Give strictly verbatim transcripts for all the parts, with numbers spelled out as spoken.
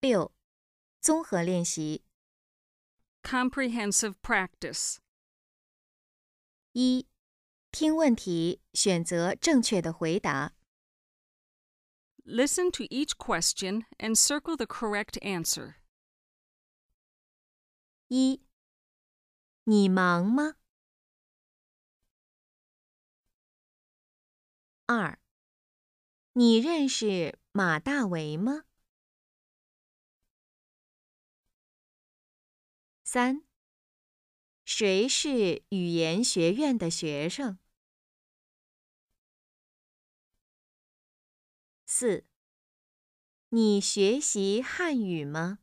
六、综合练习。 Comprehensive practice. 一、听问题，选择正确的回答。 Listen to each question and circle the correct answer. 一、你忙吗？二、你认识马大为吗？三、谁是语言学院的学生？四、你学习汉语吗？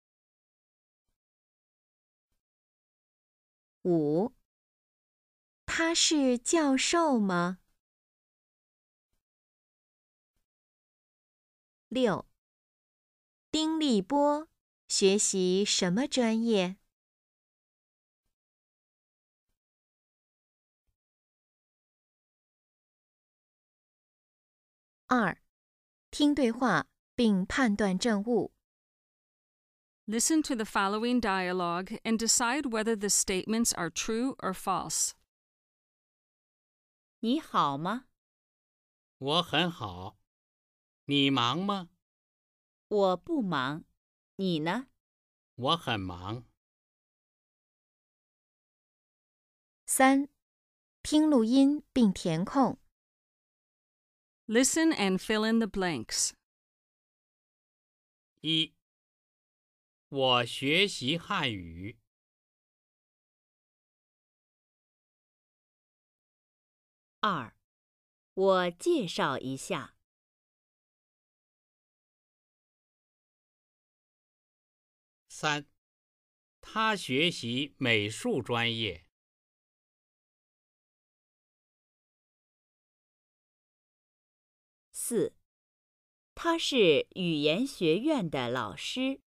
五、他是教授吗？六、丁立波学习什么专业？二、听对话并判断正误。 Listen to the following dialogue and decide whether the statements are true or false. 你好吗？ 我很好。你忙吗？ 我不忙。你呢？ 我很忙。 三、听录音并填空。 Listen and fill in the blanks. 一、我学习汉语。 二，我介绍一下。 三、他学习美术专业。 四，他是语言学院的老师。